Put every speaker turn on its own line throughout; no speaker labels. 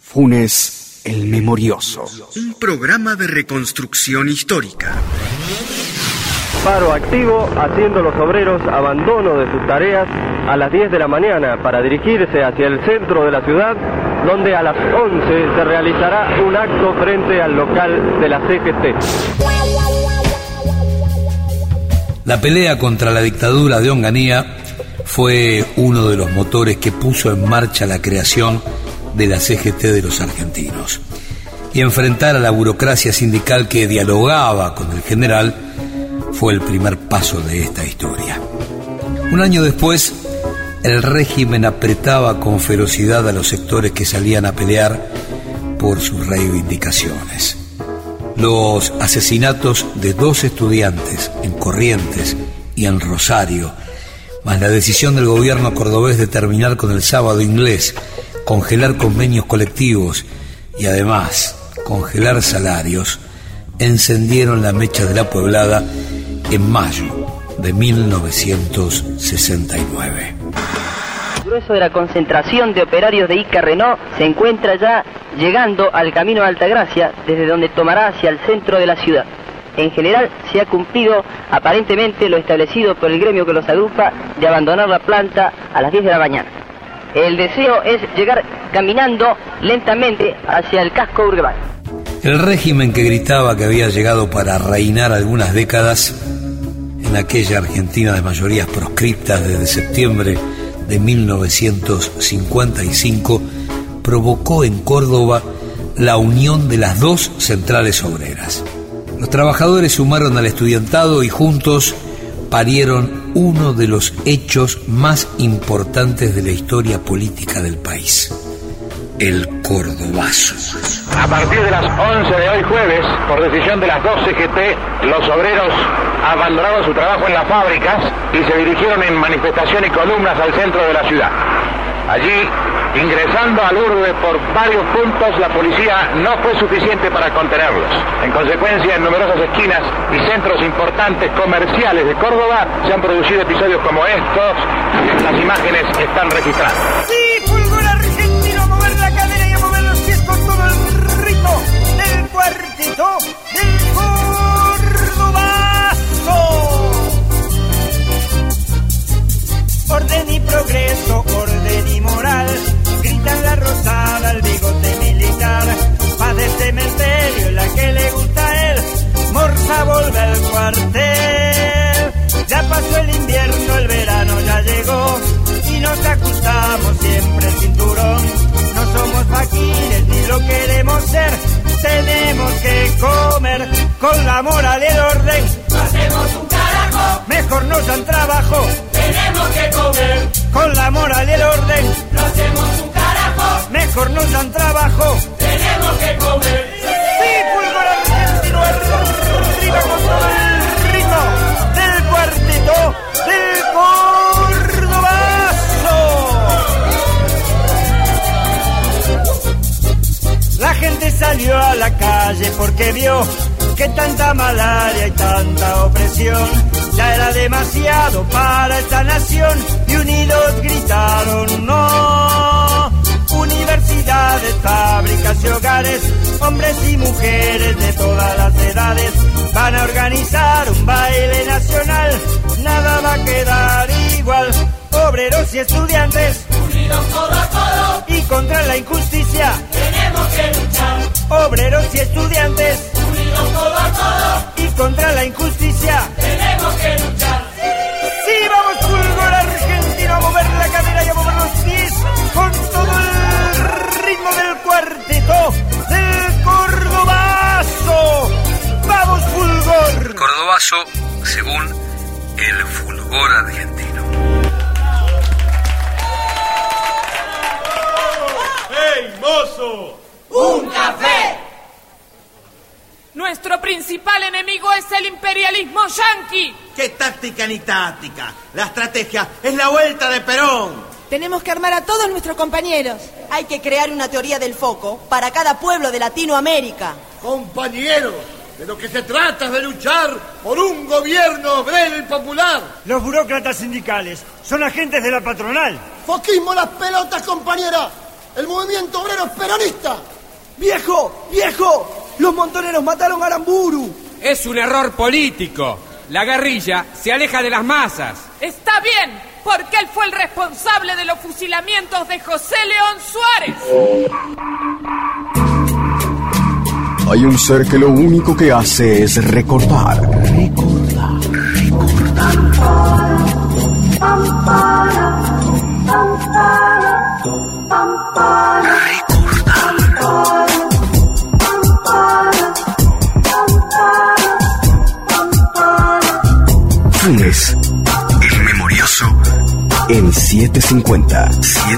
Funes el Memorioso.
Un programa de reconstrucción histórica.
Paro activo, haciendo los obreros abandono de sus tareas a las 10 de la mañana para dirigirse hacia el centro de la ciudad, donde a las 11 se realizará un acto frente al local de la CGT.
La pelea contra la dictadura de Onganía fue uno de los motores que puso en marcha la creación de la CGT de los argentinos. Y enfrentar a la burocracia sindical que dialogaba con el general fue el primer paso de esta historia. Un año después, el régimen apretaba con ferocidad a los sectores que salían a pelear por sus reivindicaciones. Los asesinatos de 2 estudiantes en Corrientes y en Rosario, más la decisión del gobierno cordobés de terminar con el sábado inglés, congelar convenios colectivos y además congelar salarios, encendieron la mecha de la Pueblada en mayo de 1969.
El grueso de la concentración de operarios de Ica Renault se encuentra ya llegando al camino de Altagracia, desde donde tomará hacia el centro de la ciudad. En general se ha cumplido aparentemente lo establecido por el gremio que los agrupa de abandonar la planta a las 10 de la mañana. El deseo es llegar caminando lentamente hacia el casco urbano.
El régimen que gritaba que había llegado para reinar algunas décadas en aquella Argentina de mayorías proscriptas desde septiembre de 1955 provocó en Córdoba la unión de las 2 centrales obreras. Los trabajadores sumaron al estudiantado y juntos parieron uno de los hechos más importantes de la historia política del país: el Cordobazo.
A partir de las 11 de hoy jueves, por decisión de las 2 CGT, los obreros abandonaron su trabajo en las fábricas y se dirigieron en manifestación y columnas al centro de la ciudad. Allí, ingresando al urbe por varios puntos, la policía no fue suficiente para contenerlos. En consecuencia, en numerosas esquinas y centros importantes comerciales de Córdoba se han producido episodios como estos. Las imágenes están registradas.
¡Sí, fulgor argentino! A mover la cadera y a mover los pies con todo el ritmo del cuartito del Cordobazo. Orden y progreso, orden y moral, gritan la rosada al bigote militar. Paz de cementerio, la que le gusta a él, Morsa vuelve al cuartel. Ya pasó el invierno, el verano ya llegó, y nos ajustamos siempre el cinturón. No somos faquires ni lo queremos ser, tenemos que comer con la moral y el orden.
No hacemos un carajo,
mejor nos dan trabajo,
tenemos que comer
con la moral y el orden.
No hacemos un carajo,
mejor nos dan trabajo,
tenemos que comer.
Sí, fulgor argentino, arriba con todo el ritmo del cuartito del Cordobazo. La gente salió a la calle porque vio que tanta malaria y tanta opresión ya era demasiado para esta nación, y unidos gritaron no. Universidades, fábricas y hogares, hombres y mujeres de todas las edades van a organizar un baile nacional. Nada va a quedar igual, obreros y estudiantes
unidos codo a codo,
y contra la injusticia
tenemos que luchar.
Obreros y estudiantes
unidos codo a codo,
y contra la injusticia
tenemos que luchar.
Sí, vamos, fulgor argentino, a mover la cadera y a mover los pies con todo el ritmo del cuarteto del Cordobazo. ¡Vamos, fulgor!
El Cordobazo, según el fulgor argentino.
¡Hey, mozo!
¡Un café!
Nuestro principal enemigo es el imperialismo yanqui.
¡Qué táctica ni táctica! La estrategia es la vuelta de Perón.
Tenemos que armar a todos nuestros compañeros. Hay que crear una teoría del foco para cada pueblo de Latinoamérica.
Compañeros, de lo que se trata es de luchar por un gobierno obrero y popular.
Los burócratas sindicales son agentes de la patronal.
¡Foquismo las pelotas, compañera! El movimiento obrero es peronista.
¡Viejo! ¡Viejo! ¡Los montoneros mataron a Aramburu!
Es un error político. La guerrilla se aleja de las masas.
Está bien, porque él fue el responsable de los fusilamientos de José León Suárez.
Hay un ser que lo único que hace es recordar. Funes, el memorioso, en 750.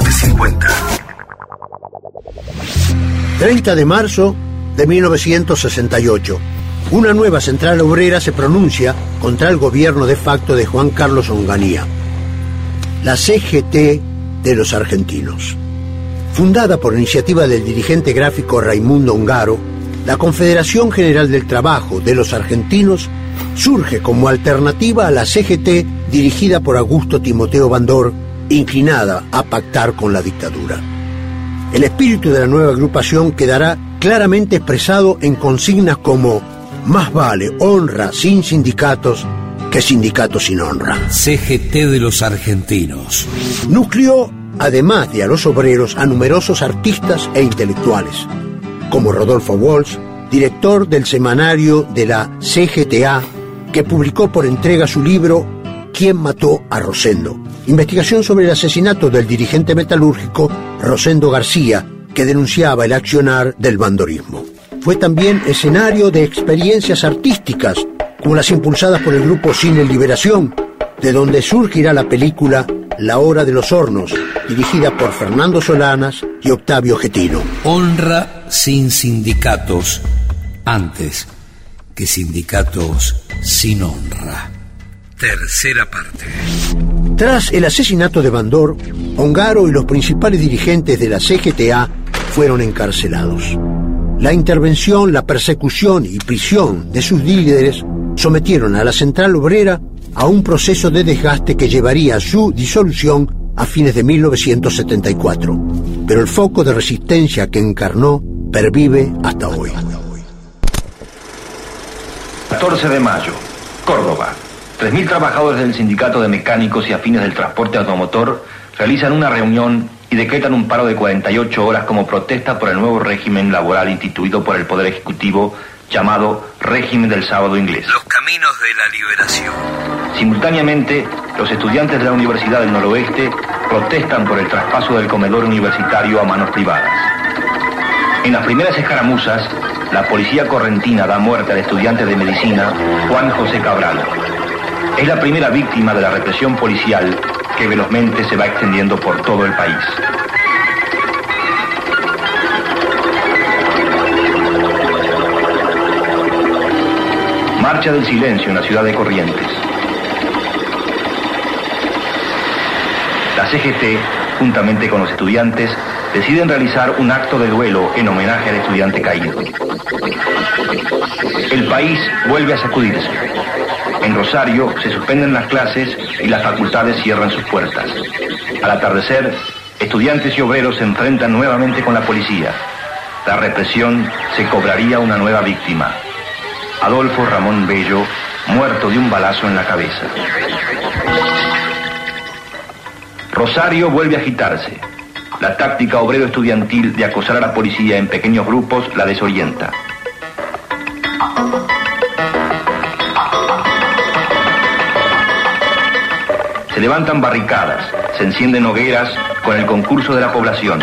30 de marzo de 1968. Una nueva central obrera se pronuncia contra el gobierno de facto de Juan Carlos Onganía. La CGT de los argentinos. Fundada por iniciativa del dirigente gráfico Raimundo Ongaro, la Confederación General del Trabajo de los Argentinos surge como alternativa a la CGT dirigida por Augusto Timoteo Bandor, inclinada a pactar con la dictadura. El espíritu de la nueva agrupación quedará claramente expresado en consignas como más vale honra sin sindicatos que sindicatos sin honra.
CGT de los argentinos.
Nucleó, además de a los obreros, a numerosos artistas e intelectuales, como Rodolfo Walsh, director del semanario de la CGTA, que publicó por entrega su libro ¿Quién mató a Rosendo?, investigación sobre el asesinato del dirigente metalúrgico Rosendo García, que denunciaba el accionar del bandorismo. Fue también escenario de experiencias artísticas, como las impulsadas por el grupo Cine Liberación, de donde surgirá la película La Hora de los Hornos, dirigida por Fernando Solanas y Octavio Getino.
Honra sin sindicatos, antes que sindicatos sin honra. Tercera parte.
Tras el asesinato de Bandor, Ongaro y los principales dirigentes de la CGTA fueron encarcelados. La intervención, la persecución y prisión de sus líderes sometieron a la central obrera a un proceso de desgaste que llevaría a su disolución a fines de 1974. Pero el foco de resistencia que encarnó pervive hasta hoy.
14 de mayo, Córdoba. 3.000 trabajadores del Sindicato de Mecánicos y Afines del Transporte Automotor realizan una reunión y decretan un paro de 48 horas como protesta por el nuevo régimen laboral instituido por el Poder Ejecutivo llamado Régimen del Sábado Inglés.
Los caminos de la liberación.
Simultáneamente, los estudiantes de la Universidad del Noroeste protestan por el traspaso del comedor universitario a manos privadas. En las primeras escaramuzas, la policía correntina da muerte al estudiante de medicina Juan José Cabral. Es la primera víctima de la represión policial que velozmente se va extendiendo por todo el país. Marcha del silencio en la ciudad de Corrientes. La CGT, juntamente con los estudiantes, deciden realizar un acto de duelo en homenaje al estudiante caído. El país vuelve a sacudirse. En Rosario se suspenden las clases y las facultades cierran sus puertas. Al atardecer, estudiantes y obreros se enfrentan nuevamente con la policía. La represión se cobraría una nueva víctima. Adolfo Ramón Bello, muerto de un balazo en la cabeza. Rosario vuelve a agitarse. La táctica obrero-estudiantil de acosar a la policía en pequeños grupos la desorienta. Se levantan barricadas, se encienden hogueras con el concurso de la población.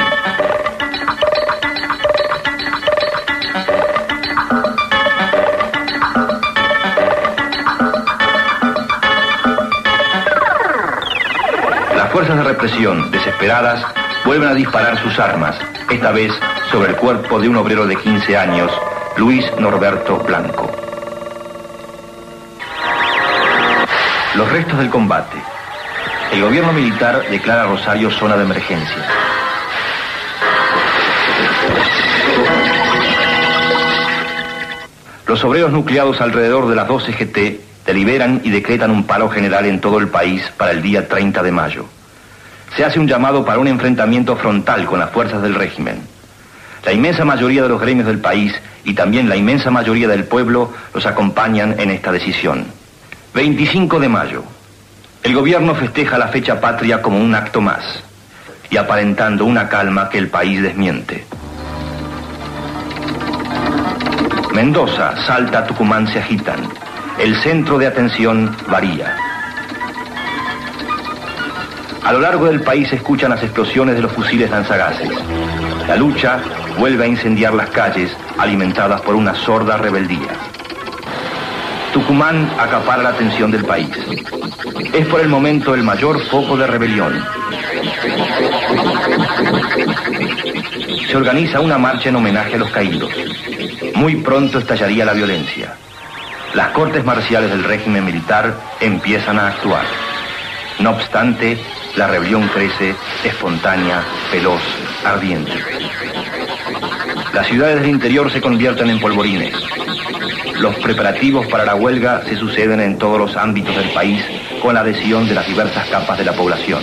Las fuerzas de represión, desesperadas, vuelven a disparar sus armas, esta vez sobre el cuerpo de un obrero de 15 años, Luis Norberto Blanco. Los restos del combate. El gobierno militar declara Rosario zona de emergencia. Los obreros nucleados alrededor de las 2 CGT deliberan y decretan un paro general en todo el país para el día 30 de mayo. se hace un llamado para un enfrentamiento frontal con las fuerzas del régimen. La inmensa mayoría de los gremios del país y también la inmensa mayoría del pueblo los acompañan en esta decisión. 25 de mayo. El gobierno festeja la fecha patria como un acto más y aparentando una calma que el país desmiente. Mendoza, Salta, Tucumán se agitan. El centro de atención varía. A lo largo del país se escuchan las explosiones de los fusiles lanzagases. La lucha vuelve a incendiar las calles, alimentadas por una sorda rebeldía. Tucumán acapara la atención del país. Es por el momento el mayor foco de rebelión. Se organiza una marcha en homenaje a los caídos. Muy pronto estallaría la violencia. Las cortes marciales del régimen militar empiezan a actuar. No obstante, la rebelión crece, espontánea, veloz, ardiente. Las ciudades del interior se convierten en polvorines. Los preparativos para la huelga se suceden en todos los ámbitos del país con la adhesión de las diversas capas de la población.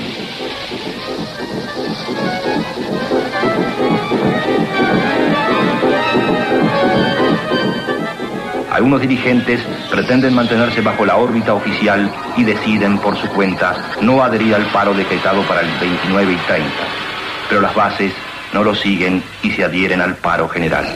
Algunos dirigentes pretenden mantenerse bajo la órbita oficial y deciden por su cuenta no adherir al paro decretado para el 29 y 30. Pero las bases no lo siguen y se adhieren al paro general.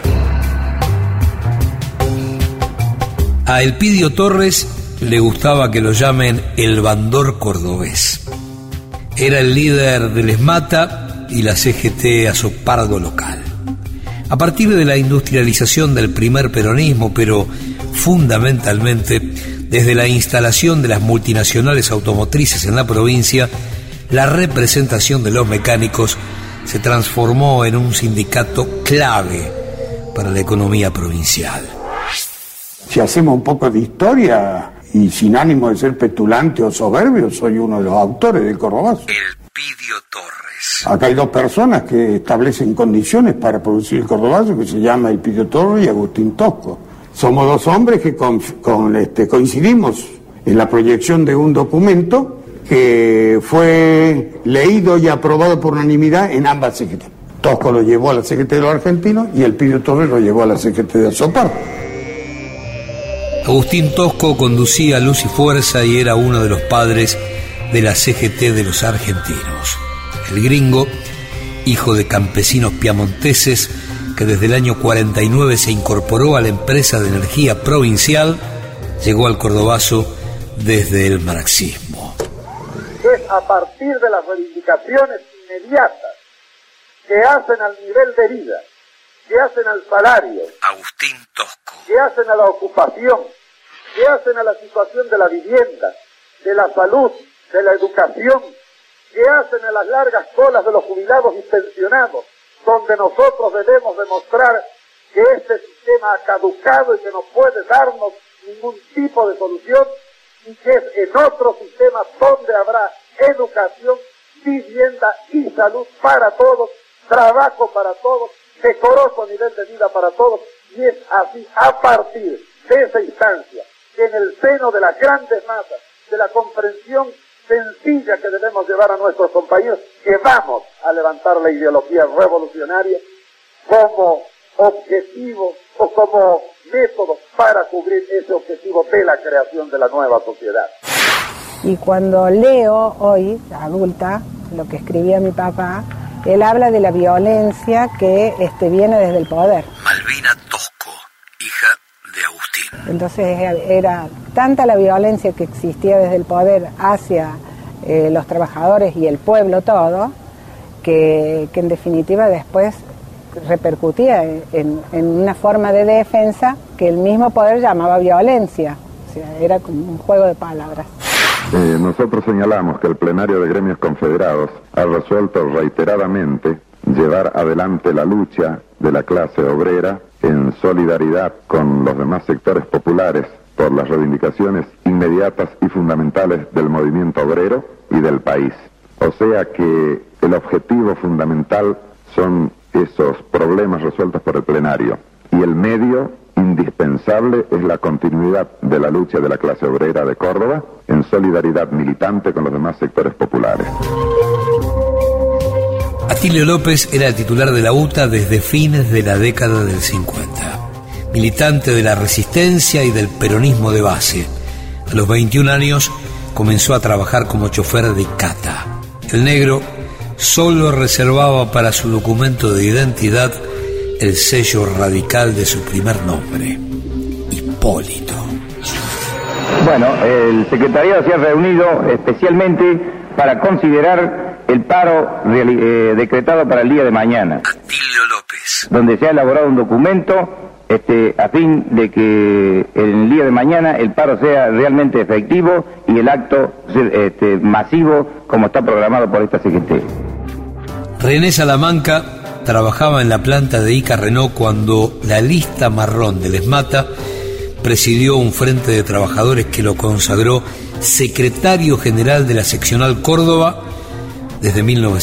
A Elpidio Torres le gustaba que lo llamen el bandor cordobés. Era el líder del ESMATA y la CGT Azopardo local. A partir de la industrialización del primer peronismo, pero fundamentalmente desde la instalación de las multinacionales automotrices en la provincia, la representación de los mecánicos se transformó en un sindicato clave para la economía provincial.
Si hacemos un poco de historia, y sin ánimo de ser petulante o soberbio, soy uno de los autores del Cordobazo.
Elpidio Torres.
Acá hay dos personas que establecen condiciones para producir el Cordobazo, que se llama Elpidio Torres y Agustín Tosco. Somos dos hombres que coincidimos en la proyección de un documento que fue leído y aprobado por unanimidad en ambas CGT. Tosco lo llevó a la CGT de los argentinos y Elpidio Torres lo llevó a la CGT de Azopardo.
Agustín Tosco conducía Luz y Fuerza y era uno de los padres de la CGT de los argentinos. El gringo, hijo de campesinos piamonteses, que desde el año 49 se incorporó a la empresa de energía provincial, llegó al Cordobazo desde el marxismo.
Es a partir de las reivindicaciones inmediatas que hacen al nivel de vida, que hacen al salario,
Agustín Tosco,
que hacen a la ocupación, que hacen a la situación de la vivienda, de la salud, de la educación, que hacen a las largas colas de los jubilados y pensionados, donde nosotros debemos demostrar que este sistema ha caducado y que no puede darnos ningún tipo de solución, y que es en otro sistema donde habrá educación, vivienda y salud para todos, trabajo para todos, decoroso nivel de vida para todos, y es así, a partir de esa instancia, que en el seno de las grandes masas, de la comprensión sencilla que debemos llevar a nuestros compañeros, que vamos a levantar la ideología revolucionaria como objetivo o como método para cubrir ese objetivo de la creación de la nueva sociedad.
Y cuando leo hoy, adulta, lo que escribía mi papá, él habla de la violencia que viene desde el poder.
Malvina Tosco, hija de Agustín.
Entonces era tanta la violencia que existía desde el poder hacia los trabajadores y el pueblo todo, que en definitiva después repercutía en una forma de defensa que el mismo poder llamaba violencia. O sea, era como un juego de palabras.
Nosotros señalamos que el plenario de gremios confederados ha resuelto reiteradamente llevar adelante la lucha de la clase obrera en solidaridad con los demás sectores populares por las reivindicaciones inmediatas y fundamentales del movimiento obrero y del país. O sea que el objetivo fundamental son esos problemas resueltos por el plenario, y el medio indispensable es la continuidad de la lucha de la clase obrera de Córdoba en solidaridad militante con los demás sectores populares.
Atilio López era el titular de la UTA desde fines de la década del 50. Militante de la resistencia y del peronismo de base. A los 21 años comenzó a trabajar como chofer de cata. El negro solo reservaba para su documento de identidad el sello radical de su primer nombre, Hipólito.
Bueno, el secretariado se ha reunido especialmente para considerar el paro decretado para el día de mañana.
Atilio López.
Donde se ha elaborado un documento a fin de que el día de mañana el paro sea realmente efectivo y el acto masivo como está programado por esta CGT.
René Salamanca trabajaba en la planta de Ica Renault cuando la lista marrón del ESMATA presidió un frente de trabajadores que lo consagró secretario general de la seccional Córdoba desde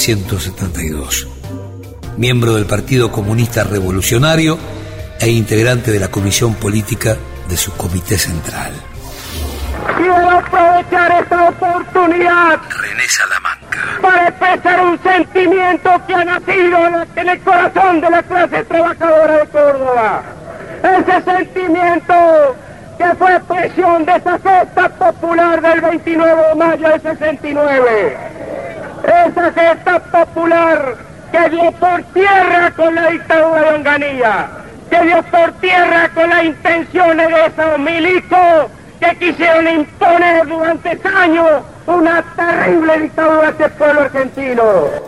1972. Miembro del Partido Comunista Revolucionario e integrante de la comisión política de su comité central.
Quiero aprovechar esta oportunidad
René Salamanca
para expresar un sentimiento que ha nacido en el corazón de la clase trabajadora de Córdoba. Ese sentimiento que fue expresión de esa gesta popular del 29 de mayo del 69. Esa gesta popular que dio por tierra con la dictadura de Onganía, que dio por tierra con las intenciones de esos milicos que quisieron imponer durante años una terrible dictadura a este pueblo argentino.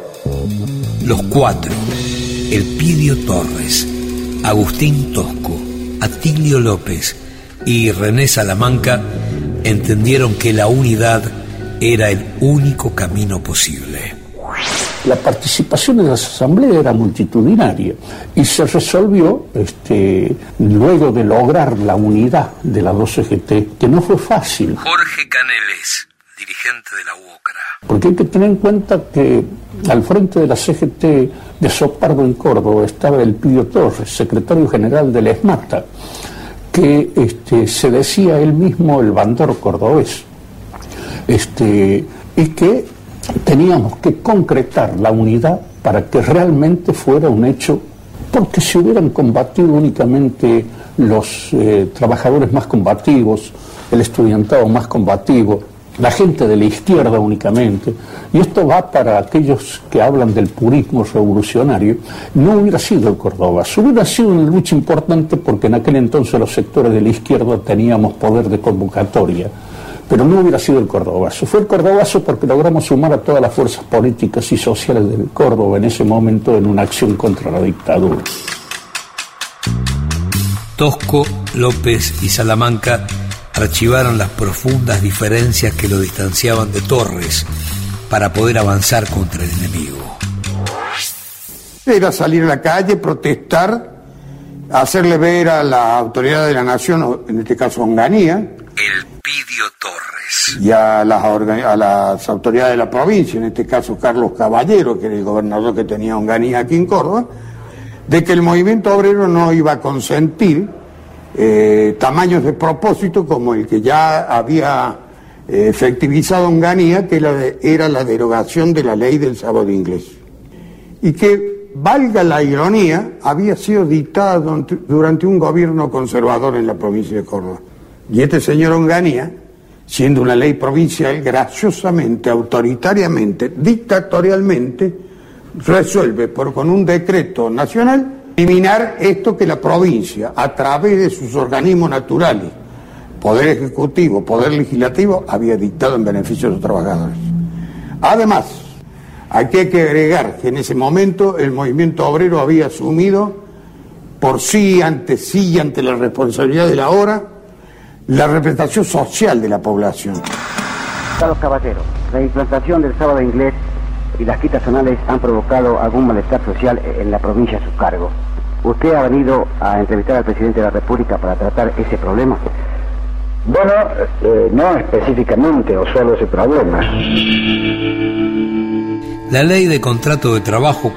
Los cuatro, Elpidio Torres, Agustín Tosco, Atilio López y René Salamanca entendieron que la unidad era el único camino posible.
La participación en las asambleas era multitudinaria y se resolvió luego de lograr la unidad de la 2CGT, que no fue fácil.
Jorge Caneles, dirigente de la UOCRA.
Porque hay que tener en cuenta que al frente de la CGT de Sopardo en Córdoba estaba Elpidio Torres, secretario general del ESMATA, que se decía él mismo el bandor cordobés, y que teníamos que concretar la unidad para que realmente fuera un hecho, porque si hubieran combatido únicamente los trabajadores más combativos, el estudiantado más combativo, la gente de la izquierda únicamente, y esto va para aquellos que hablan del purismo revolucionario, no hubiera sido el Cordobazo. Hubiera sido una lucha importante porque en aquel entonces los sectores de la izquierda teníamos poder de convocatoria, pero no hubiera sido el Cordobazo. Fue el Cordobazo porque logramos sumar a todas las fuerzas políticas y sociales del Córdoba en ese momento en una acción contra la dictadura.
Tosco, López y Salamanca archivaron las profundas diferencias que lo distanciaban de Torres para poder avanzar contra el enemigo.
Era salir a la calle, protestar, hacerle ver a la autoridad de la nación, en este caso Onganía,
Elpidio Torres,
y a las autoridades de la provincia, en este caso Carlos Caballero, que era el gobernador que tenía Onganía aquí en Córdoba, de que el movimiento obrero no iba a consentir tamaños de propósito como el que ya había efectivizado Onganía, que era la derogación de la ley del sábado inglés, y que, valga la ironía, había sido dictada durante un gobierno conservador en la provincia de Córdoba. Y este señor Onganía, siendo una ley provincial, graciosamente, autoritariamente, dictatorialmente, resuelve con un decreto nacional eliminar esto que la provincia, a través de sus organismos naturales, Poder Ejecutivo, Poder Legislativo, había dictado en beneficio de los trabajadores. Además, aquí hay que agregar que en ese momento el movimiento obrero había asumido por sí ante la responsabilidad de la hora, la representación social de la población.
Carlos Caballero, la implantación del sábado inglés y las quitas zonales han provocado algún malestar social en la provincia a su cargo. ¿Usted ha venido a entrevistar al presidente de la República para tratar ese problema?
Bueno, no específicamente o solo ese problema.
La Ley de Contrato de Trabajo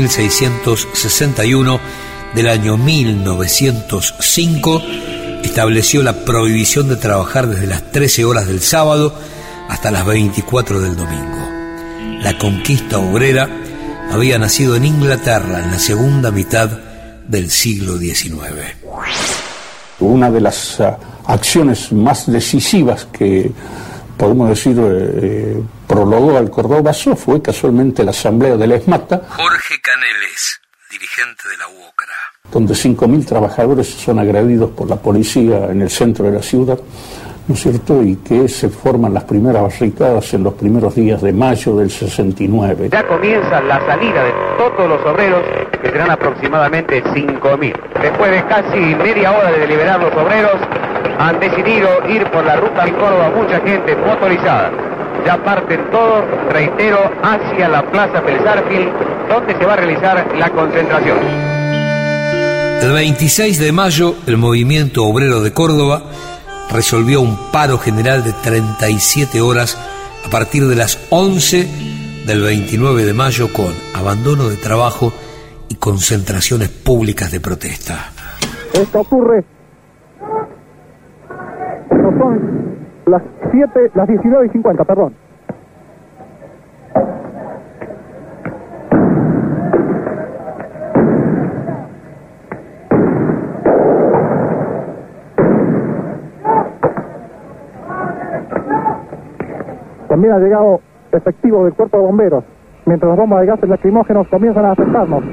4661 del año 1905 estableció la prohibición de trabajar desde las 13 horas del sábado hasta las 24 del domingo. La conquista obrera había nacido en Inglaterra en la segunda mitad del siglo XIX.
Una de las acciones más decisivas que, podemos decir, prologó al Cordobazo fue casualmente la asamblea de la ESMATA.
Jorge Caneles, dirigente de la UOCRA.
Donde 5.000 trabajadores son agredidos por la policía en el centro de la ciudad, ¿no es cierto? Y que se forman las primeras barricadas en los primeros días de mayo del 69.
Ya comienza la salida de todos los obreros, que serán aproximadamente 5.000. Después de casi media hora de deliberar los obreros, han decidido ir por la ruta de Córdoba, mucha gente motorizada. Ya parten todos, reitero, hacia la Plaza Pelesarfil, donde se va a realizar la concentración.
El 26 de mayo, el movimiento obrero de Córdoba resolvió un paro general de 37 horas a partir de las 11 del 29 de mayo con abandono de trabajo y concentraciones públicas de protesta.
Esto ocurre, son las 19:50, perdón. También ha llegado efectivo del cuerpo de bomberos, mientras las bombas de gases lacrimógenos comienzan a afectarnos.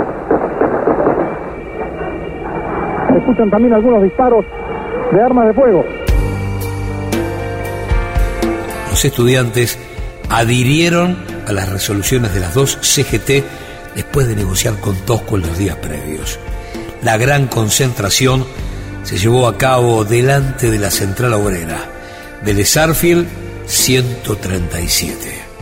Se escuchan también algunos disparos de armas de fuego.
Los estudiantes adhirieron a las resoluciones de las dos CGT después de negociar con Tosco en los días previos. La gran concentración se llevó a cabo delante de la Central Obrera, Pelesarfil 137.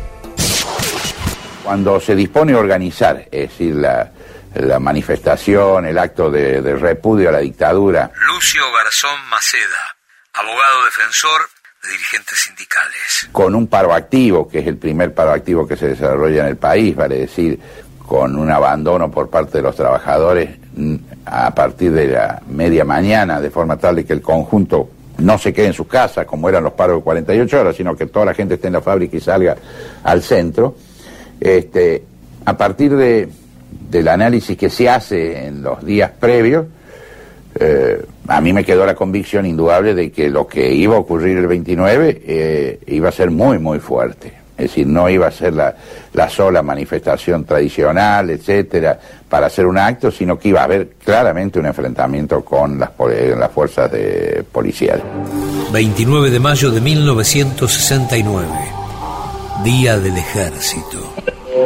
Cuando se dispone a organizar, es decir, la manifestación, el acto de repudio a la dictadura.
Lucio Garzón Maceda, abogado defensor de dirigentes sindicales.
Con un paro activo, que es el primer paro activo que se desarrolla en el país, vale decir, con un abandono por parte de los trabajadores a partir de la media mañana, de forma tal de que el conjunto no se quede en sus casas, como eran los paros de 48 horas, sino que toda la gente esté en la fábrica y salga al centro. A partir del análisis que se hace en los días previos, a mí me quedó la convicción indudable de que lo que iba a ocurrir el 29 iba a ser muy, muy fuerte. Es decir, no iba a ser la sola manifestación tradicional, etcétera, para hacer un acto, sino que iba a haber claramente un enfrentamiento con las fuerzas policiales.
29 de mayo de 1969, Día del Ejército.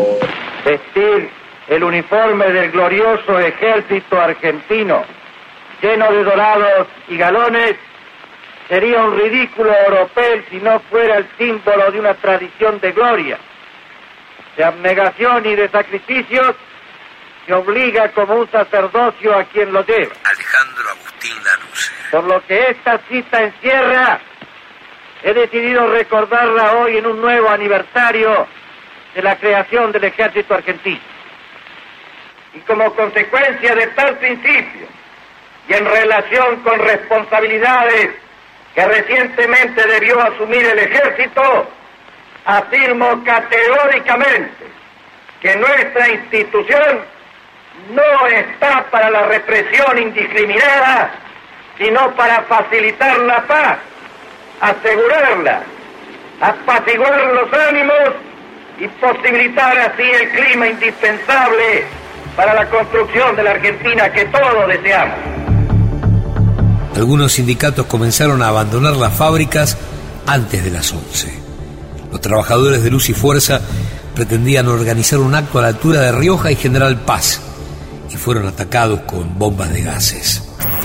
Vestir el uniforme del glorioso ejército argentino, lleno de dorados y galones, sería un ridículo oropel si no fuera el símbolo de una tradición de gloria, de abnegación y de sacrificios que obliga como un sacerdocio a quien lo lleva.
Alejandro Agustín Lanusse.
Por lo que esta cita encierra, he decidido recordarla hoy en un nuevo aniversario de la creación del ejército argentino. Y como consecuencia de tal principio, y en relación con responsabilidades que recientemente debió asumir el ejército, afirmo categóricamente que nuestra institución no está para la represión indiscriminada, sino para facilitar la paz, asegurarla, apaciguar los ánimos y posibilitar así el clima indispensable para la construcción de la Argentina que todos deseamos.
Algunos sindicatos comenzaron a abandonar las fábricas antes de las 11. Los trabajadores de Luz y Fuerza pretendían organizar un acto a la altura de Rioja y General Paz y fueron atacados con bombas de gases.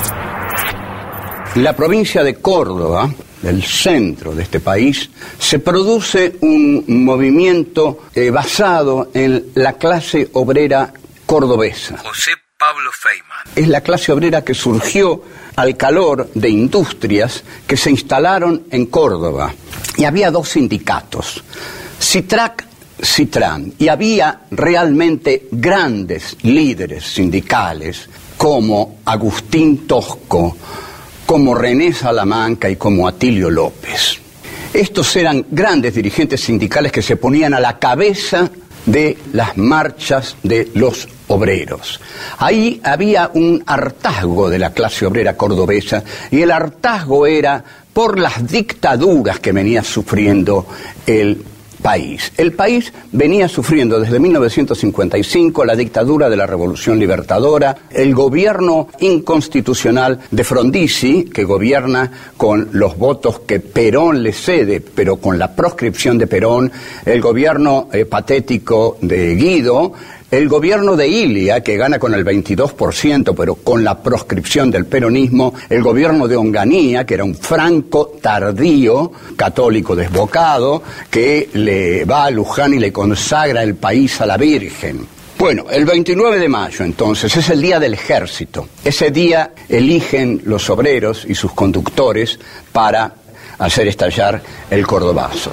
En la provincia de Córdoba, del centro de este país, se produce un movimiento basado en la clase obrera cordobesa.
José Pablo Feynman.
Es la clase obrera que surgió al calor de industrias que se instalaron en Córdoba. Y había dos sindicatos, Citrac, Citran, y había realmente grandes líderes sindicales como Agustín Tosco, como René Salamanca y como Atilio López. Estos eran grandes dirigentes sindicales que se ponían a la cabeza de las marchas de los obreros. Ahí había un hartazgo de la clase obrera cordobesa, y el hartazgo era por las dictaduras que venía sufriendo el país. El país venía sufriendo desde 1955 la dictadura de la Revolución Libertadora, el gobierno inconstitucional de Frondizi, que gobierna con los votos que Perón le cede, pero con la proscripción de Perón, el gobierno patético de Guido, el gobierno de Ilia, que gana con el 22%, pero con la proscripción del peronismo, el gobierno de Onganía, que era un Franco tardío, católico desbocado, que le va a Luján y le consagra el país a la Virgen. Bueno, el 29 de mayo, entonces, es el día del ejército. Ese día eligen los obreros y sus conductores para hacer estallar el Cordobazo.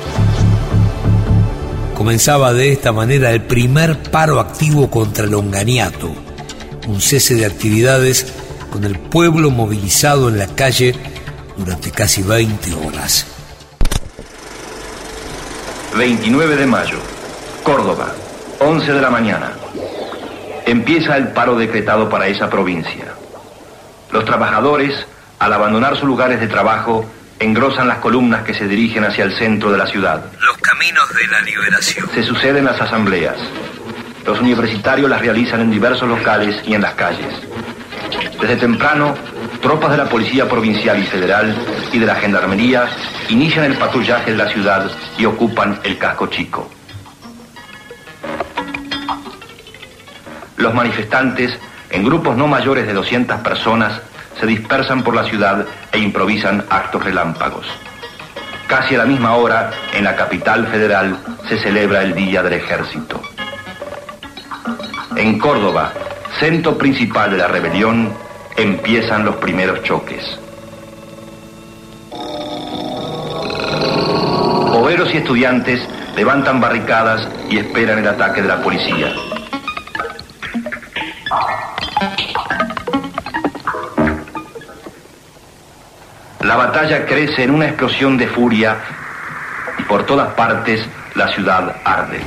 Comenzaba de esta manera el primer paro activo contra el onganiato, un cese de actividades con el pueblo movilizado en la calle durante casi 20 horas.
29 de mayo, Córdoba, 11 de la mañana. Empieza el paro decretado para esa provincia. Los trabajadores, al abandonar sus lugares de trabajo, engrosan las columnas que se dirigen hacia el centro de la ciudad.
Los caminos de la liberación.
Se suceden las asambleas. Los universitarios las realizan en diversos locales y en las calles. Desde temprano, tropas de la Policía Provincial y Federal y de la Gendarmería inician el patrullaje de la ciudad y ocupan el casco chico. Los manifestantes, en grupos no mayores de 200 personas, se dispersan por la ciudad e improvisan actos relámpagos. Casi a la misma hora, en la capital federal, se celebra el Día del Ejército. En Córdoba, centro principal de la rebelión, empiezan los primeros choques. Obreros y estudiantes levantan barricadas y esperan el ataque de la policía. La batalla crece en una explosión de furia y por todas partes la ciudad arde.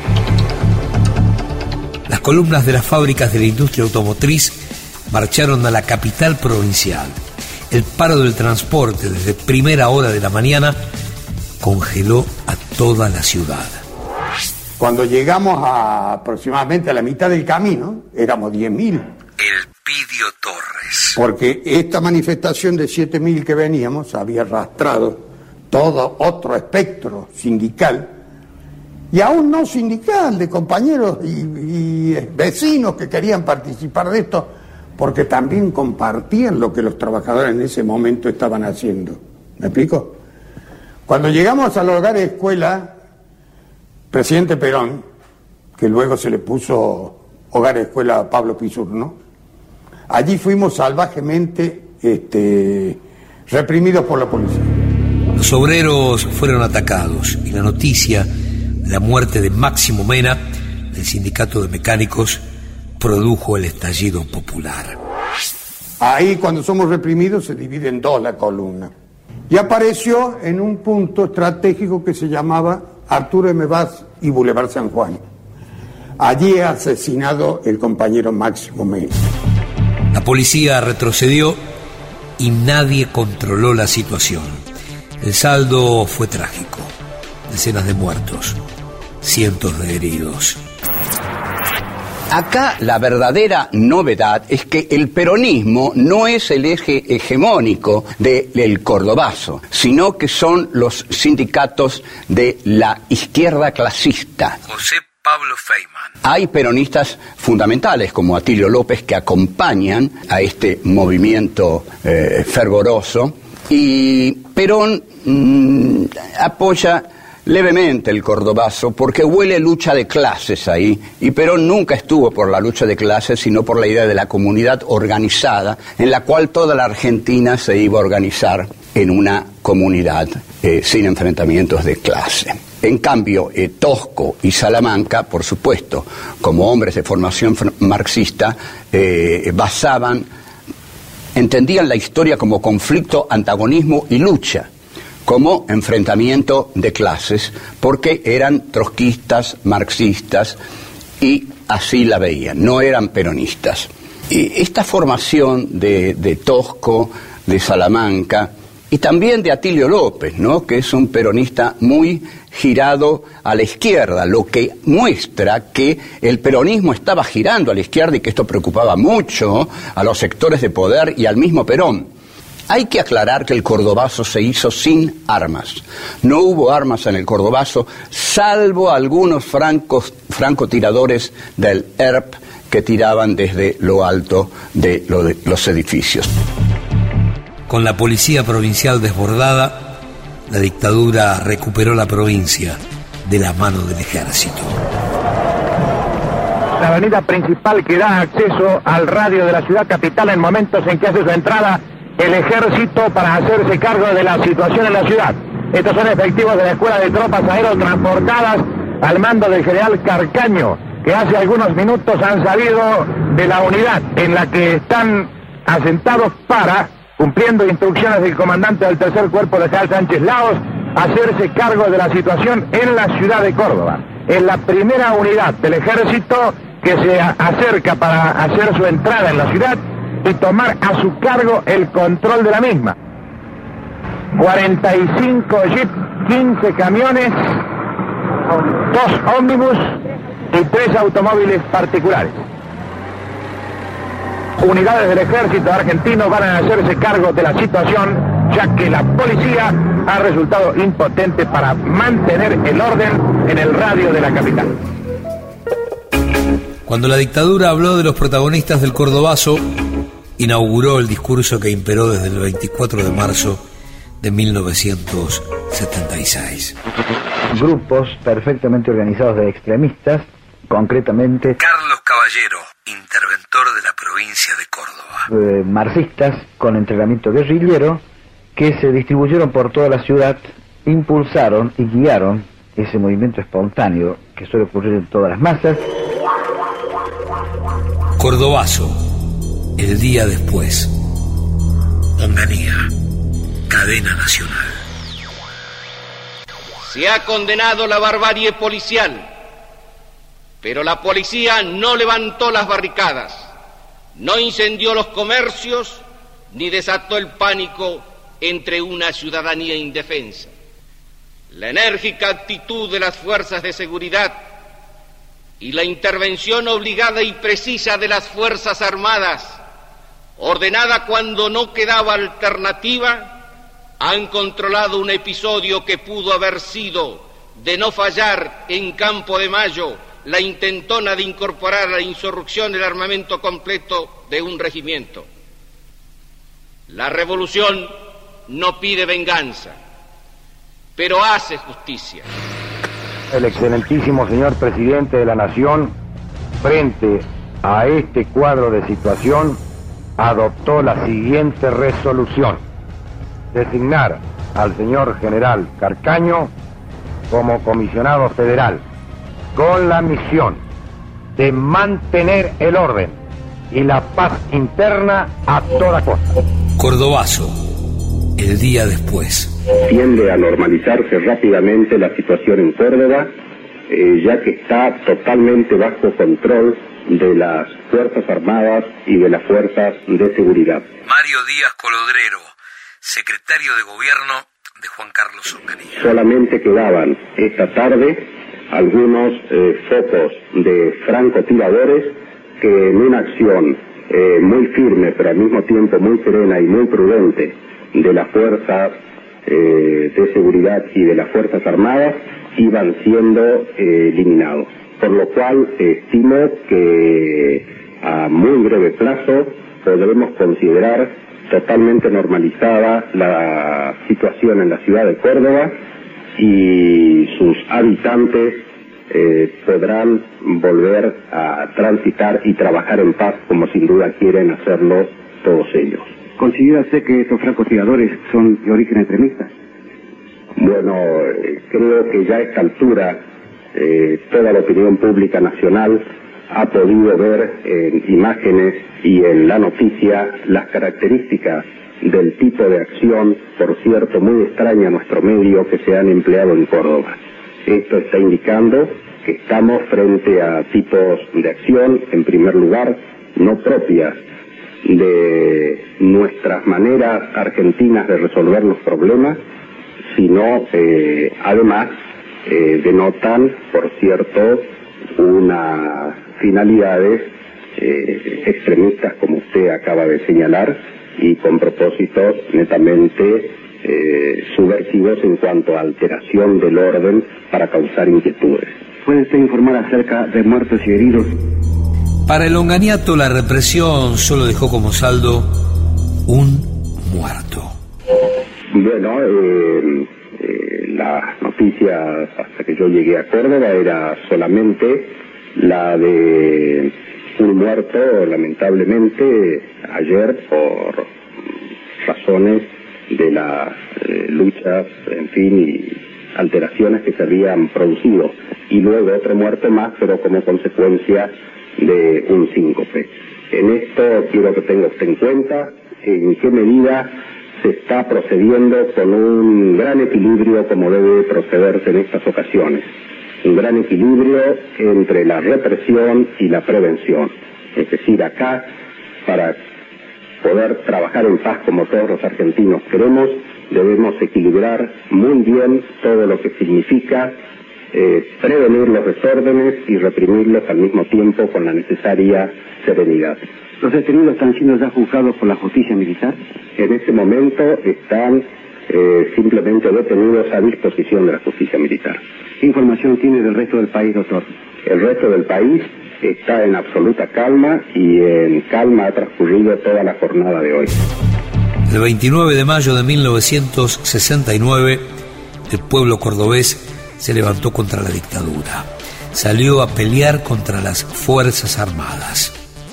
Las columnas de las fábricas de la industria automotriz marcharon a la capital provincial. El paro del transporte desde primera hora de la mañana congeló a toda la ciudad.
Cuando llegamos aproximadamente a la mitad del camino, éramos 10.000.
Elpidio Torres.
Porque esta manifestación de 7.000 que veníamos había arrastrado todo otro espectro sindical y aún no sindical, de compañeros y vecinos que querían participar de esto, porque también compartían lo que los trabajadores en ese momento estaban haciendo. ¿Me explico? Cuando llegamos al hogar de escuela, presidente Perón, que luego se le puso hogar de escuela a Pablo Pisurno, allí fuimos salvajemente reprimidos por la policía.
Los obreros fueron atacados y la noticia de la muerte de Máximo Mena, del sindicato de mecánicos, produjo el estallido popular.
Ahí, cuando somos reprimidos, se divide en dos la columna. Y apareció en un punto estratégico que se llamaba Arturo M. Vaz y Boulevard San Juan. Allí ha asesinado el compañero Máximo Mena.
La policía retrocedió y nadie controló la situación. El saldo fue trágico. Decenas de muertos, cientos de heridos.
Acá la verdadera novedad es que el peronismo no es el eje hegemónico del Cordobazo, sino que son los sindicatos de la izquierda clasista.
José Pablo Feynman.
Hay peronistas fundamentales como Atilio López que acompañan a este movimiento fervoroso, y Perón apoya levemente el Cordobazo porque huele lucha de clases ahí, y Perón nunca estuvo por la lucha de clases sino por la idea de la comunidad organizada, en la cual toda la Argentina se iba a organizar en una comunidad sin enfrentamientos de clase. En cambio, Tosco y Salamanca, por supuesto, como hombres de formación marxista, entendían la historia como conflicto, antagonismo y lucha, como enfrentamiento de clases, porque eran trotskistas, marxistas y así la veían, no eran peronistas. Y esta formación de Tosco, de Salamanca y también de Atilio López, ¿no?, que es un peronista muy girado a la izquierda, lo que muestra que el peronismo estaba girando a la izquierda y que esto preocupaba mucho a los sectores de poder y al mismo Perón. Hay que aclarar que el Cordobazo se hizo sin armas. No hubo armas en el Cordobazo, salvo algunos francotiradores del ERP que tiraban desde lo alto de los edificios.
Con la policía provincial desbordada, la dictadura recuperó la provincia de las manos del ejército.
La avenida principal que da acceso al radio de la ciudad capital en momentos en que hace su entrada el ejército para hacerse cargo de la situación en la ciudad. Estos son efectivos de la Escuela de Tropas Aerotransportadas al mando del general Carcaño, que hace algunos minutos han salido de la unidad en la que están asentados para, cumpliendo instrucciones del comandante del tercer cuerpo de general Sánchez Laos, hacerse cargo de la situación en la ciudad de Córdoba. Es la primera unidad del ejército que se acerca para hacer su entrada en la ciudad y tomar a su cargo el control de la misma. 45 jeeps, 15 camiones, 2 ómnibus y 3 automóviles particulares. Unidades del ejército argentino van a hacerse cargo de la situación, ya que la policía ha resultado impotente para mantener el orden en el radio de la capital.
Cuando la dictadura habló de los protagonistas del Cordobazo, inauguró el discurso que imperó desde el 24 de marzo de 1976.
Grupos perfectamente organizados de extremistas, concretamente
Carlos Caballero, interventor de la provincia de Córdoba.
Marxistas con entrenamiento guerrillero que se distribuyeron por toda la ciudad, impulsaron y guiaron ese movimiento espontáneo que suele ocurrir en todas las masas.
Cordobazo, el día después. Onganía, cadena nacional.
Se ha condenado la barbarie policial, pero la policía no levantó las barricadas, no incendió los comercios, ni desató el pánico entre una ciudadanía indefensa. La enérgica actitud de las fuerzas de seguridad y la intervención obligada y precisa de las Fuerzas Armadas, ordenada cuando no quedaba alternativa, han controlado un episodio que pudo haber sido, de no fallar en Campo de Mayo, la intentona de incorporar a la insurrección el armamento completo de un regimiento. La revolución no pide venganza, pero hace justicia.
El excelentísimo señor presidente de la Nación, frente a este cuadro de situación, adoptó la siguiente resolución: designar al señor general Carcaño como comisionado federal, con la misión de mantener el orden y la paz interna a toda costa.
Cordobazo, el día después.
Tiende a normalizarse rápidamente la situación en Córdoba, ya que está totalmente bajo control de las Fuerzas Armadas y de las Fuerzas de Seguridad.
Mario Díaz Colodrero, secretario de Gobierno de Juan Carlos Onganía.
Solamente quedaban esta tarde algunos focos de francotiradores que en una acción muy firme, pero al mismo tiempo muy serena y muy prudente de las fuerzas de seguridad y de las Fuerzas Armadas, iban siendo eliminados. Por lo cual estimo que a muy breve plazo podremos considerar totalmente normalizada la situación en la ciudad de Córdoba y sus habitantes podrán volver a transitar y trabajar en paz como sin duda quieren hacerlo todos ellos.
¿Considera usted que estos francotiradores son de origen extremista?
Bueno, creo que ya a esta altura toda la opinión pública nacional ha podido ver en imágenes y en la noticia las características del tipo de acción, por cierto, muy extraña a nuestro medio, que se han empleado en Córdoba. Esto está indicando que estamos frente a tipos de acción, en primer lugar, no propias de nuestras maneras argentinas de resolver los problemas, sino además denotan, por cierto, unas finalidades extremistas, como usted acaba de señalar, y con propósitos netamente subversivos en cuanto a alteración del orden para causar inquietudes.
¿Puede usted informar acerca de muertos y heridos?
Para el Onganiato la represión solo dejó como saldo un muerto.
Bueno, las noticias hasta que yo llegué a Córdoba era solamente la de un muerto, lamentablemente, ayer por razones de las luchas, en fin, y alteraciones que se habían producido, y luego otro muerto más, pero como consecuencia de un síncope. En esto quiero que tenga usted en cuenta en qué medida se está procediendo con un gran equilibrio, como debe procederse en estas ocasiones. Un gran equilibrio entre la represión y la prevención. Es decir, acá, para poder trabajar en paz como todos los argentinos queremos, debemos equilibrar muy bien todo lo que significa prevenir los desórdenes y reprimirlos al mismo tiempo con la necesaria serenidad.
¿Los detenidos están siendo ya juzgados por la justicia militar?
En este momento están simplemente detenidos a disposición de la justicia militar.
¿Qué información tiene del resto del país, doctor?
El resto del país está en absoluta calma, y en calma ha transcurrido toda la jornada de hoy.
El 29 de mayo de 1969, el pueblo cordobés se levantó contra la dictadura. Salió a pelear contra las Fuerzas Armadas.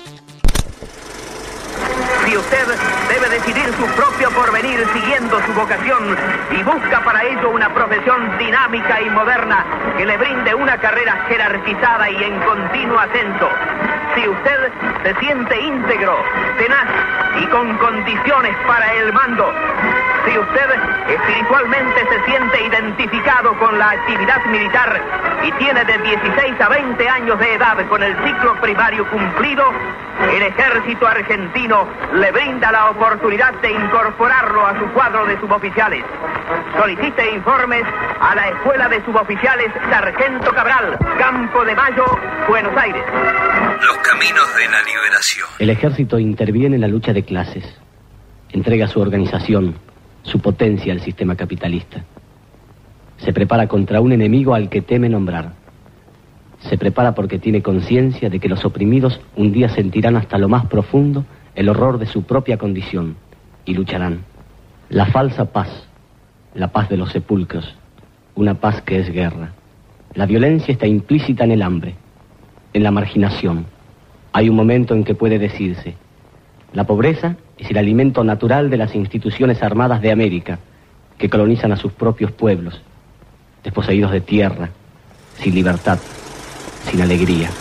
Si usted debe decidir su propio porvenir siguiendo su vocación y busca para ello una profesión dinámica y moderna que le brinde una carrera jerarquizada y en continuo ascenso, si usted se siente íntegro, tenaz y con condiciones para el mando, si usted espiritualmente se siente identificado con la actividad militar y tiene de 16 a 20 años de edad con el ciclo primario cumplido, el ejército argentino le brinda la oportunidad de incorporarlo a su cuadro de suboficiales. Solicite informes a la Escuela de Suboficiales Sargento Cabral, Campo de Mayo, Buenos Aires.
Los caminos de la liberación.
El ejército interviene en la lucha de clases. Entrega su organización, su potencia al sistema capitalista. Se prepara contra un enemigo al que teme nombrar. Se prepara porque tiene conciencia de que los oprimidos un día sentirán hasta lo más profundo el horror de su propia condición y lucharán. La falsa paz, la paz de los sepulcros, una paz que es guerra. La violencia está implícita en el hambre, en la marginación. Hay un momento en que puede decirse: la pobreza es el alimento natural de las instituciones armadas de América, que colonizan a sus propios pueblos, desposeídos de tierra, sin libertad, sin alegría.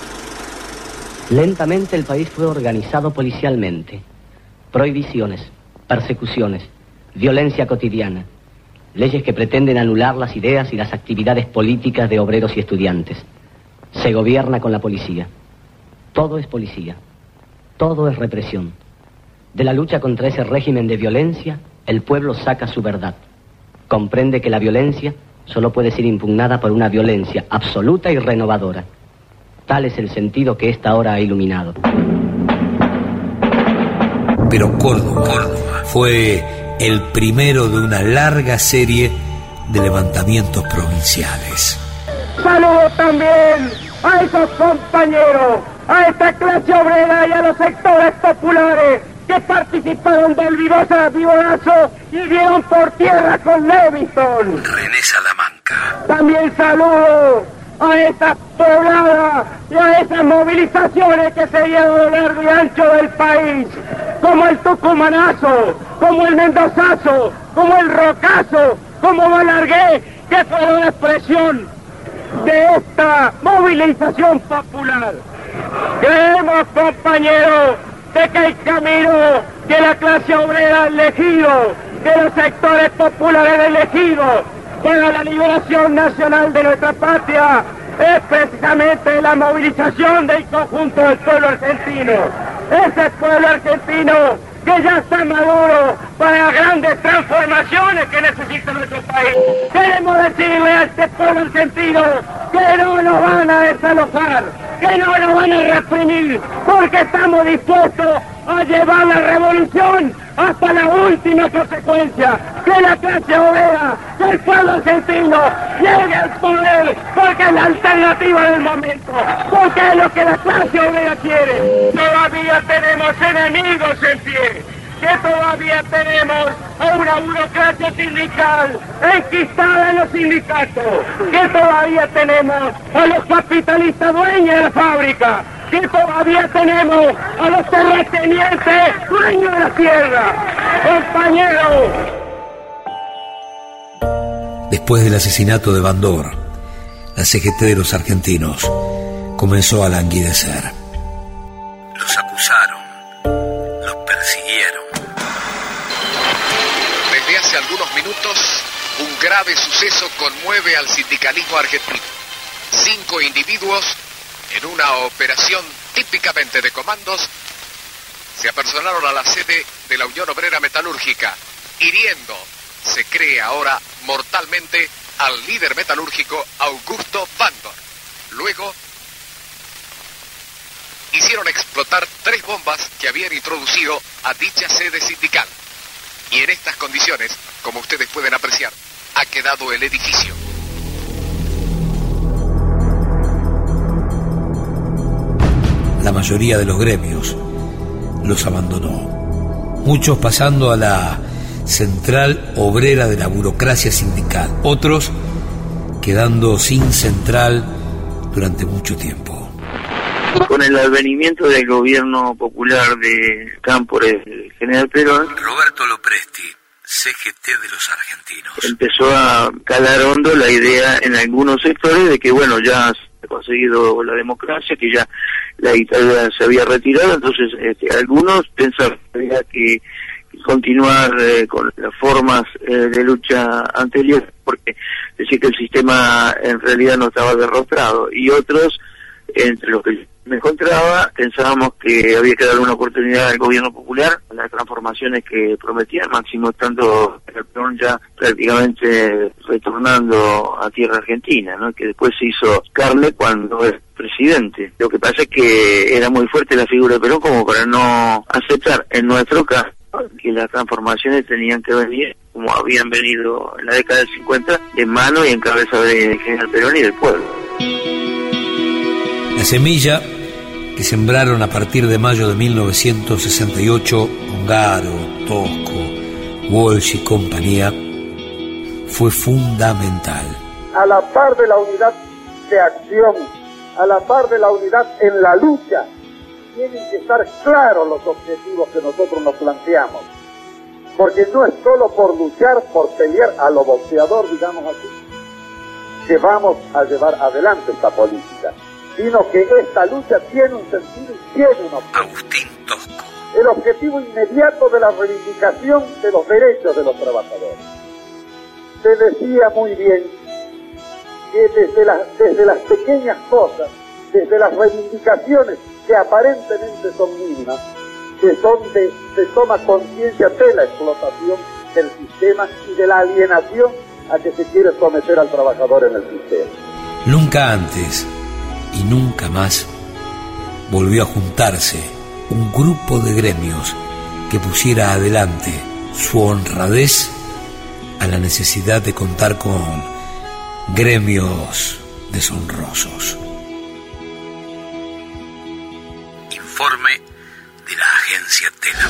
Lentamente el país fue organizado policialmente. Prohibiciones, persecuciones, violencia cotidiana, leyes que pretenden anular las ideas y las actividades políticas de obreros y estudiantes. Se gobierna con la policía. Todo es policía. Todo es represión. De la lucha contra ese régimen de violencia, el pueblo saca su verdad. Comprende que la violencia solo puede ser impugnada por una violencia absoluta y renovadora. Tal es el sentido que esta hora ha iluminado.
Pero Córdoba fue el primero de una larga serie de levantamientos provinciales.
Saludo también a esos compañeros, a esta clase obrera y a los sectores populares que participaron del vivorazo y dieron por tierra con Levinson.
René Salamanca.
También saludo a esas pobladas y a esas movilizaciones que se dieron a lo largo y ancho del país, como el Tucumanazo, como el Mendozazo, como el Rocazo, como Balargué, que fueron expresión de esta movilización popular. Creemos, compañeros, de que el camino que la clase obrera ha elegido, que los sectores populares han elegido para la liberación nacional de nuestra patria, es precisamente la movilización del conjunto del pueblo argentino. Ese pueblo argentino que ya está maduro para las grandes transformaciones que necesita nuestro país. Queremos decirle a este pueblo argentino que no nos van a desalojar, que no nos van a reprimir, porque estamos dispuestos a llevar la revolución hasta la última consecuencia, que la clase obrera, que el pueblo argentino llegue al poder, porque es la alternativa del momento, porque es lo que la clase obrera quiere. Todavía tenemos enemigos en pie, que todavía tenemos a una burocracia sindical enquistada en los sindicatos, que todavía tenemos a los capitalistas dueños de la fábrica, que todavía tenemos a los terratenientes dueños de la tierra. Compañeros.
Después del asesinato de Bandor, la CGT de los argentinos comenzó a languidecer. Los acusaron, los persiguieron.
Desde hace algunos minutos, un grave suceso conmueve al sindicalismo argentino. 5 individuos, en una operación típicamente de comandos, se apersonaron a la sede de la Unión Obrera Metalúrgica, hiriendo, se cree ahora, mortalmente al líder metalúrgico Augusto Bandor. Luego, hicieron explotar 3 bombas que habían introducido a dicha sede sindical. Y en estas condiciones, como ustedes pueden apreciar, ha quedado el edificio.
La mayoría de los gremios los abandonó, muchos pasando a la central obrera de la burocracia sindical, otros quedando sin central durante mucho tiempo.
Con el advenimiento del gobierno popular de Cámpores, el general Perón,
Roberto Lopresti, CGT de los argentinos,
empezó a calar hondo la idea en algunos sectores de que bueno, ya se ha conseguido la democracia, que ya la dictadura se había retirado, entonces algunos pensaban que había que continuar con las formas de lucha anteriores, porque decía que el sistema en realidad no estaba derrotado, y otros, entre los que me encontraba, pensábamos que había que darle una oportunidad al gobierno popular, a las transformaciones que prometían, máximo estando el Perón ya prácticamente retornando a tierra argentina, ¿no? Que después se hizo carne cuando es presidente. Lo que pasa es que era muy fuerte la figura de Perón como para no aceptar, en nuestro caso, que las transformaciones tenían que venir, como habían venido en la década del 50, en mano y en cabeza del general Perón y del pueblo.
La semilla que sembraron a partir de mayo de 1968 Ongaro, Tosco, Walsh y compañía fue fundamental.
A la par de la unidad de acción, a la par de la unidad en la lucha, tienen que estar claros los objetivos que nosotros nos planteamos. Porque no es solo por luchar, por pelear a lo boxeador, digamos así, que vamos a llevar adelante esta política, sino que esta lucha tiene un sentido y tiene un objetivo.
Agustín Tosco.
El objetivo inmediato de la reivindicación de los derechos de los trabajadores. Se decía muy bien que desde las pequeñas cosas, desde las reivindicaciones que aparentemente son mínimas, se toma conciencia de la explotación del sistema y de la alienación a que se quiere someter al trabajador en el sistema.
Nunca antes y nunca más volvió a juntarse un grupo de gremios que pusiera adelante su honradez a la necesidad de contar con gremios deshonrosos. Informe de la agencia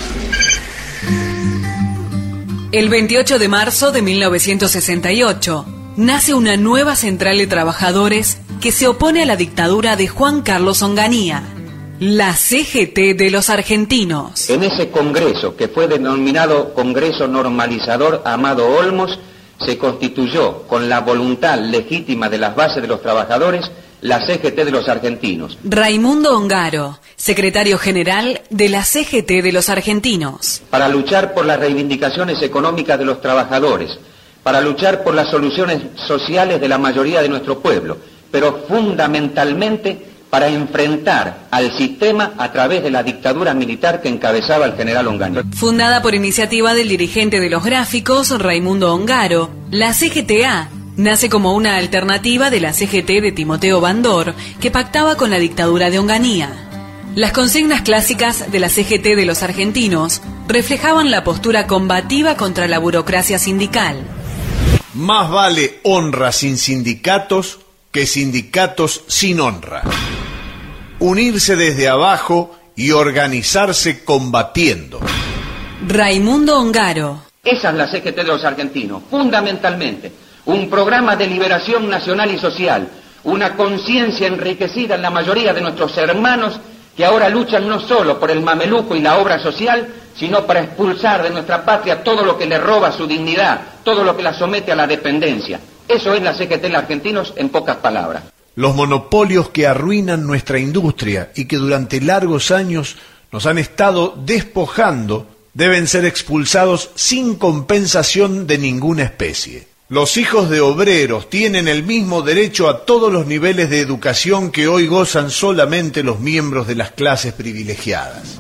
TELA.
El 28 de marzo de 1968 nace una nueva central de trabajadores que se opone a la dictadura de Juan Carlos Onganía, la CGT de los argentinos.
En ese congreso, que fue denominado Congreso Normalizador Amado Olmos, se constituyó con la voluntad legítima de las bases de los trabajadores la CGT de los argentinos.
Raimundo Ongaro, secretario general de la CGT de los argentinos.
Para luchar por las reivindicaciones económicas de los trabajadores, para luchar por las soluciones sociales de la mayoría de nuestro pueblo, pero fundamentalmente para enfrentar al sistema a través de la dictadura militar que encabezaba el general Onganía.
Fundada por iniciativa del dirigente de los gráficos, Raimundo Ongaro, la CGTA nace como una alternativa de la CGT de Timoteo Bandor, que pactaba con la dictadura de Onganía. Las consignas clásicas de la CGT de los argentinos reflejaban la postura combativa contra la burocracia sindical.
Más vale honra sin sindicatos que sindicatos sin honra. Unirse desde abajo y organizarse combatiendo.
Raimundo Ongaro.
Esa es la CGT de los argentinos, fundamentalmente. Un programa de liberación nacional y social, una conciencia enriquecida en la mayoría de nuestros hermanos que ahora luchan no solo por el mameluco y la obra social, sino para expulsar de nuestra patria todo lo que le roba su dignidad, todo lo que la somete a la dependencia. Eso es la CGT de los argentinos en pocas palabras.
Los monopolios que arruinan nuestra industria y que durante largos años nos han estado despojando deben ser expulsados sin compensación de ninguna especie. Los hijos de obreros tienen el mismo derecho a todos los niveles de educación que hoy gozan solamente los miembros de las clases privilegiadas.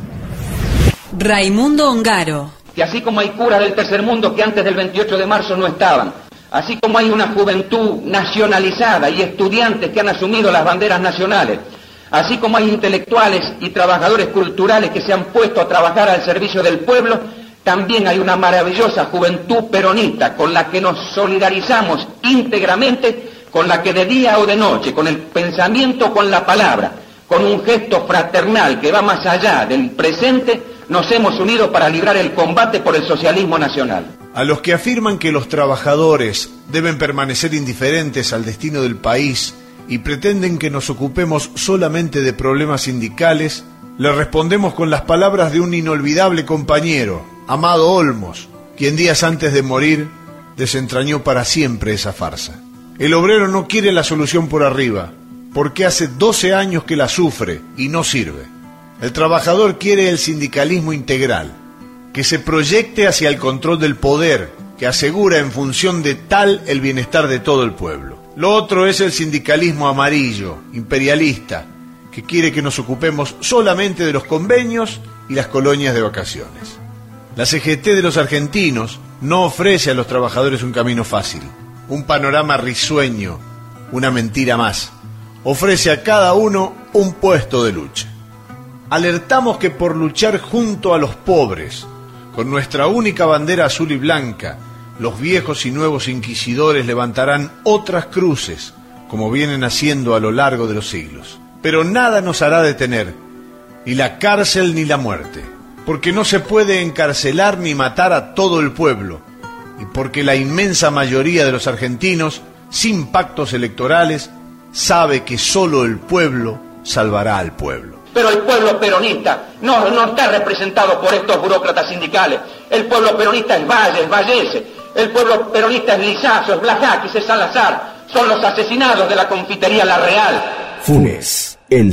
Raimundo Ongaro.
Que así como hay curas del tercer mundo que antes del 28 de marzo no estaban, así como hay una juventud nacionalizada y estudiantes que han asumido las banderas nacionales, así como hay intelectuales y trabajadores culturales que se han puesto a trabajar al servicio del pueblo, también hay una maravillosa juventud peronista con la que nos solidarizamos íntegramente, con la que de día o de noche, con el pensamiento, con la palabra, con un gesto fraternal que va más allá del presente, nos hemos unido para librar el combate por el socialismo nacional.
A los que afirman que los trabajadores deben permanecer indiferentes al destino del país y pretenden que nos ocupemos solamente de problemas sindicales, le respondemos con las palabras de un inolvidable compañero, Amado Olmos, quien días antes de morir desentrañó para siempre esa farsa. El obrero no quiere la solución por arriba, porque hace 12 años que la sufre y no sirve. El trabajador quiere el sindicalismo integral, que se proyecte hacia el control del poder, que asegura en función de tal el bienestar de todo el pueblo. Lo otro es el sindicalismo amarillo, imperialista, que quiere que nos ocupemos solamente de los convenios y las colonias de vacaciones. La CGT de los argentinos no ofrece a los trabajadores un camino fácil, un panorama risueño, una mentira más. Ofrece a cada uno un puesto de lucha. Alertamos que por luchar junto a los pobres, con nuestra única bandera azul y blanca, los viejos y nuevos inquisidores levantarán otras cruces, como vienen haciendo a lo largo de los siglos. Pero nada nos hará detener, ni la cárcel ni la muerte, porque no se puede encarcelar ni matar a todo el pueblo, y porque la inmensa mayoría de los argentinos, sin pactos electorales, sabe que solo el pueblo salvará al pueblo.
Pero el pueblo peronista no está representado por estos burócratas sindicales. El pueblo peronista es Valle, es Vallese. El pueblo peronista es Lizazo, es Blajáquez, es Salazar. Son los asesinados de la confitería La Real.
Funes, en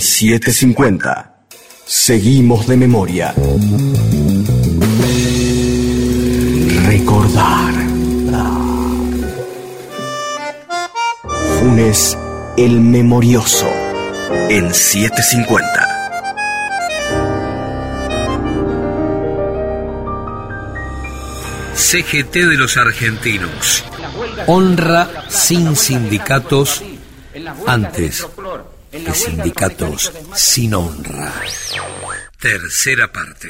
750. Seguimos de memoria. Recordar. Funes, el memorioso, en 750.
CGT de los argentinos. Honra sin sindicatos antes que sindicatos sin honra. Tercera parte.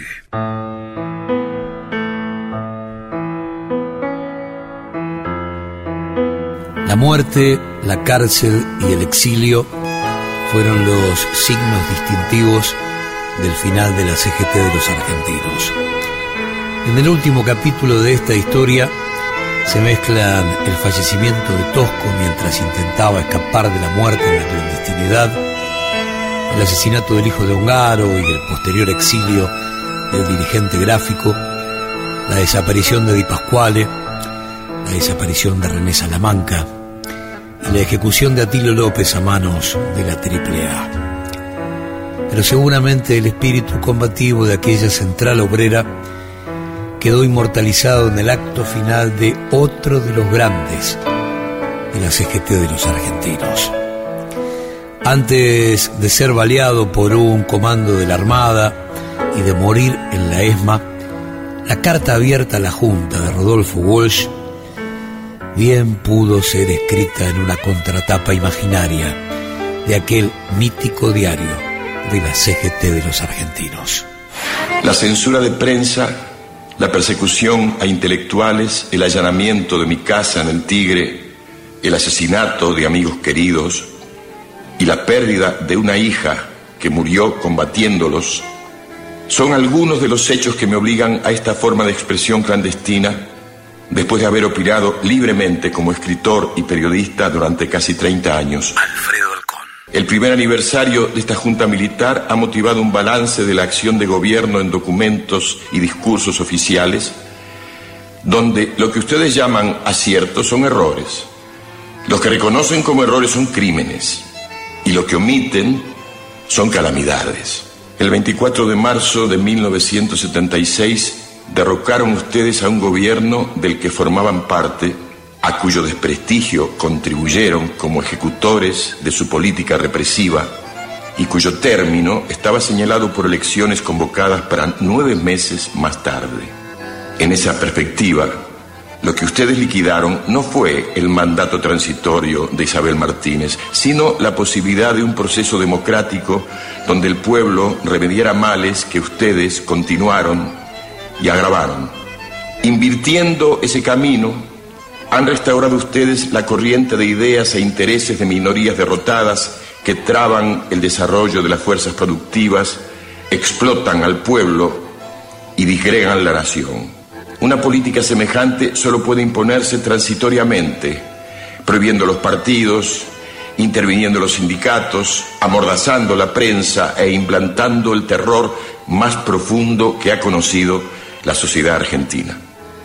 La muerte, la cárcel y el exilio fueron los signos distintivos del final de la CGT de los argentinos. En el último capítulo de esta historia se mezclan el fallecimiento de Tosco mientras intentaba escapar de la muerte en la clandestinidad, el asesinato del hijo de Ongaro y el posterior exilio del dirigente gráfico, la desaparición de Di Pasquale, la desaparición de René Salamanca y la ejecución de Atilio López a manos de la AAA. Pero seguramente el espíritu combativo de aquella central obrera quedó inmortalizado en el acto final de otro de los grandes de la CGT de los argentinos. Antes de ser baleado por un comando de la Armada y de morir en la ESMA, la carta abierta a la Junta de Rodolfo Walsh bien pudo ser escrita en una contratapa imaginaria de aquel mítico diario de la CGT de los argentinos.
La censura de prensa, la persecución a intelectuales, el allanamiento de mi casa en el Tigre, el asesinato de amigos queridos y la pérdida de una hija que murió combatiéndolos son algunos de los hechos que me obligan a esta forma de expresión clandestina después de haber opinado libremente como escritor y periodista durante casi 30 años.
Alfredo Alcón.
El primer aniversario de esta junta militar ha motivado un balance de la acción de gobierno en documentos y discursos oficiales, donde lo que ustedes llaman aciertos son errores. Los que reconocen como errores son crímenes, y lo que omiten son calamidades. El 24 de marzo de 1976 derrocaron ustedes a un gobierno del que formaban parte, a cuyo desprestigio contribuyeron como ejecutores de su política represiva y cuyo término estaba señalado por elecciones convocadas para 9 meses más tarde. En esa perspectiva, lo que ustedes liquidaron no fue el mandato transitorio de Isabel Martínez, sino la posibilidad de un proceso democrático donde el pueblo remediara males que ustedes continuaron y agravaron. Invirtiendo ese camino, han restaurado ustedes la corriente de ideas e intereses de minorías derrotadas que traban el desarrollo de las fuerzas productivas, explotan al pueblo y disgregan la nación. Una política semejante solo puede imponerse transitoriamente, prohibiendo los partidos, interviniendo los sindicatos, amordazando la prensa e implantando el terror más profundo que ha conocido la sociedad argentina.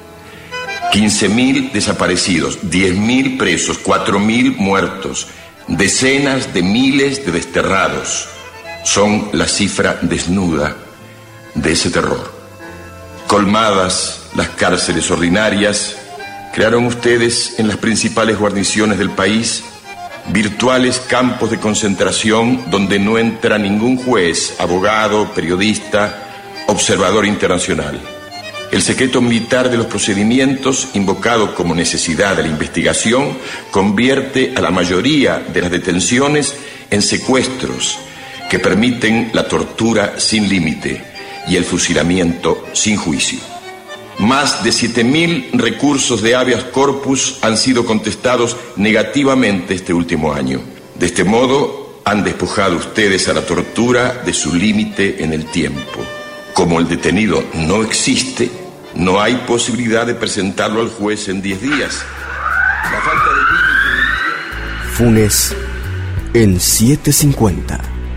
15.000 desaparecidos, 10.000 presos, 4.000 muertos, decenas de miles de desterrados son la cifra desnuda de ese terror. Colmadas las cárceles ordinarias, crearon ustedes en las principales guarniciones del país virtuales campos de concentración donde no entra ningún juez, abogado, periodista, observador internacional. El secreto militar de los procedimientos, invocado como necesidad de la investigación, convierte a la mayoría de las detenciones en secuestros que permiten la tortura sin límite y el fusilamiento sin juicio. Más de 7.000 recursos de habeas corpus han sido contestados negativamente este último año. De este modo, han despojado ustedes a la tortura de su límite en el tiempo. Como el detenido no existe, no hay posibilidad de presentarlo al juez en 10 días. La falta de límite...
Funes en 750.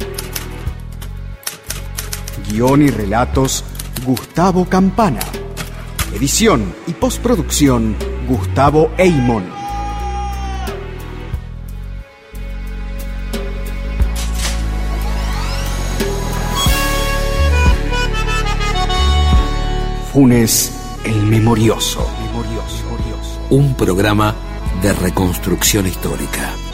Guión y relatos, Gustavo Campana. Edición y postproducción, Gustavo Eymon. Funes el Memorioso.
Un programa de reconstrucción histórica.